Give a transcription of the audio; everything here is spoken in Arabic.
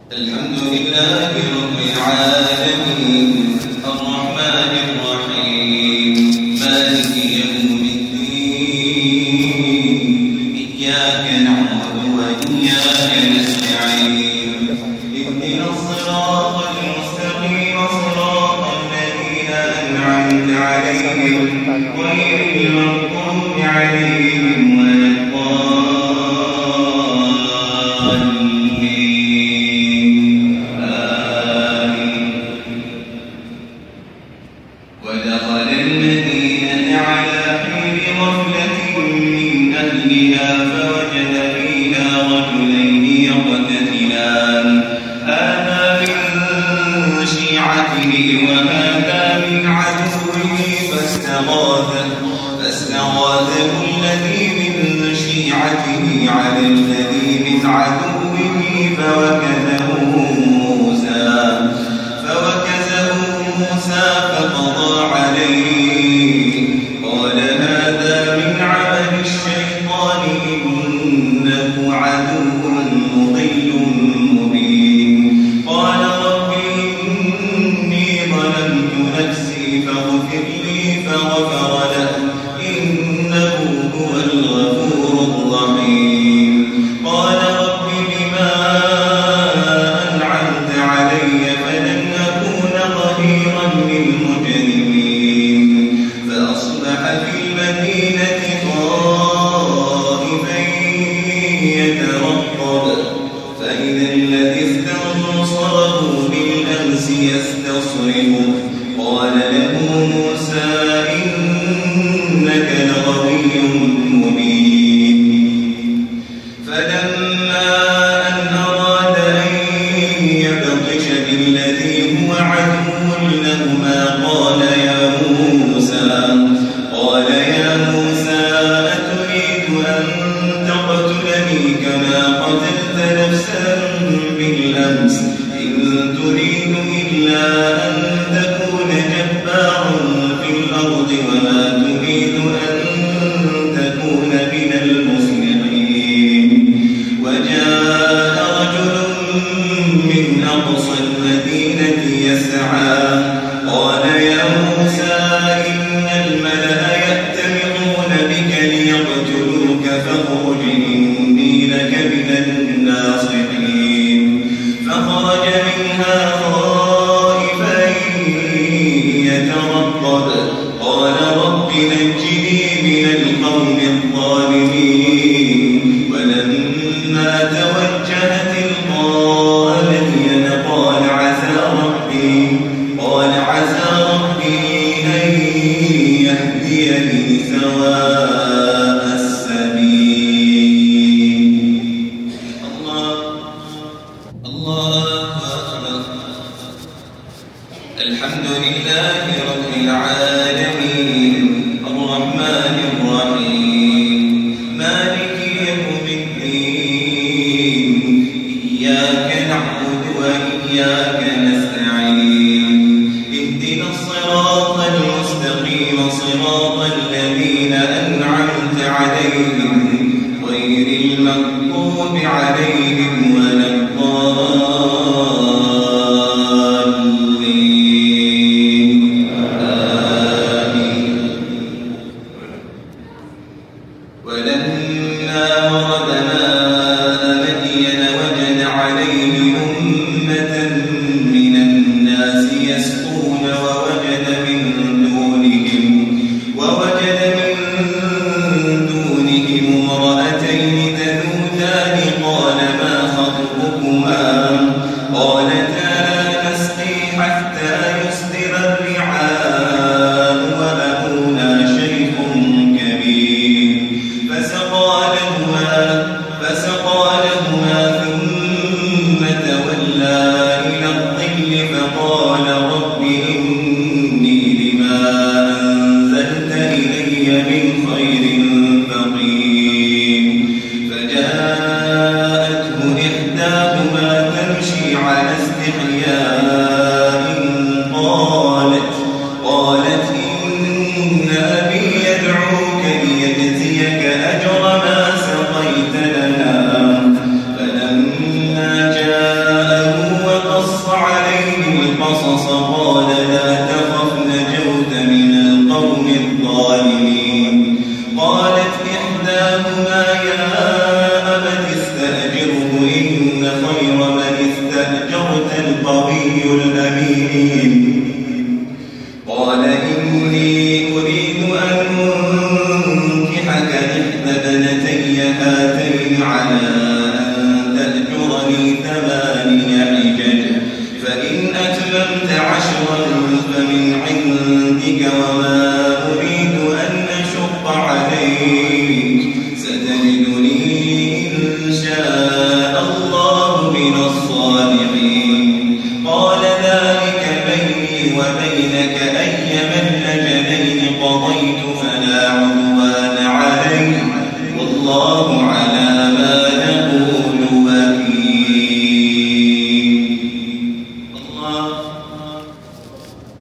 الحمد لله رب العالمين الرحمن الرحيم مالك يوم الدين إياك نعبد وإياك نستعين اهدنا الصراط المستقيم صراط الذين أنعمت عليهم غير المغضوب عليهم ولا ودخل المدينة على حين غفلة من أهلها فوجد فيها رجلين يقتتلان هذا من شيعته وهذا من عدوه فاستغاثه الذي من شيعته على الذي من عدوه فوكزه موسى فقضى عليه قال هذا من عمل الشيطان إنه عدو مضل مبين قال رب إني ظلمت نفسي فاغفر لي فغفر له إنه هو الغفور الرحيم قال رب بما أنعمت علي فلن أكون ظهيرا للمجرمين فأصبح في المدينة خائفا يترقب فإذا الذي استنصره بالأمس يستصرخه قال له موسى إنك لغوي مبين فلما أن أراد أن يبطش بالذي هو عدو لهما قال يا موسى أتريد أن تقتلني كما قتلت نفسا بالأمس إن تريد إلا أن تكون جبارا في الأرض وما تريد أن تكون من المصلحين وجاء رجل من أقصى المدينة يسعى قال يا موسى إن الملأ يأتمرون بك ليقتلوك فاخرج إني لك من الناصحين فخرج منها خائفا يترقب قال رب نجني من القوم الظالمين ولما توجه تلقاء مدين قال عسى ربي أن يهديني سواء السبيل الله أكبر الحمد لله رب العالمين الرحمن الرحيم مالك يوم الدين إياك نعبد وإياك نستعين اهدنا الصراط المستقيم صراط الذين أنعمت عليهم غير المغضوب عليهم ولا الضالين آمين ولما ورد ماء مدين وجد عليه أمة من الناس يسقون ووجد من دونهم امرأتين تذودان قال ما خطبكما قالتا لا نسقي حتى يصدر الرعاء وأبونا شيخ كبير فسقى لهما ثم تولى إلى الظل فقال رب إني لما أنزلت إلي من خير فقير فجاءته إحداهما تمشي على استحياء قالت إن أبي يدعوك ليجزيك أجر ما سقيت لنا فلما جاءه عليه القصص قال لا تخف نجوت من القوم الظالمين. قالت إحداهما يا أبت استأجره إن خير من استأجرت القوي الأمين. قال إني أريد أن أنكحك إحدى ابنتي هاتين على أن تأجرني 8 حجج فإن أتممت 10 فمن عندك وما أريد أن أشق عليك ستجدني إن شاء الله من الصالحين. قال ذلك بيني وبينك أيما الأجلين قضيت فلا عدوان علي والله على ما نقول وكيل. الله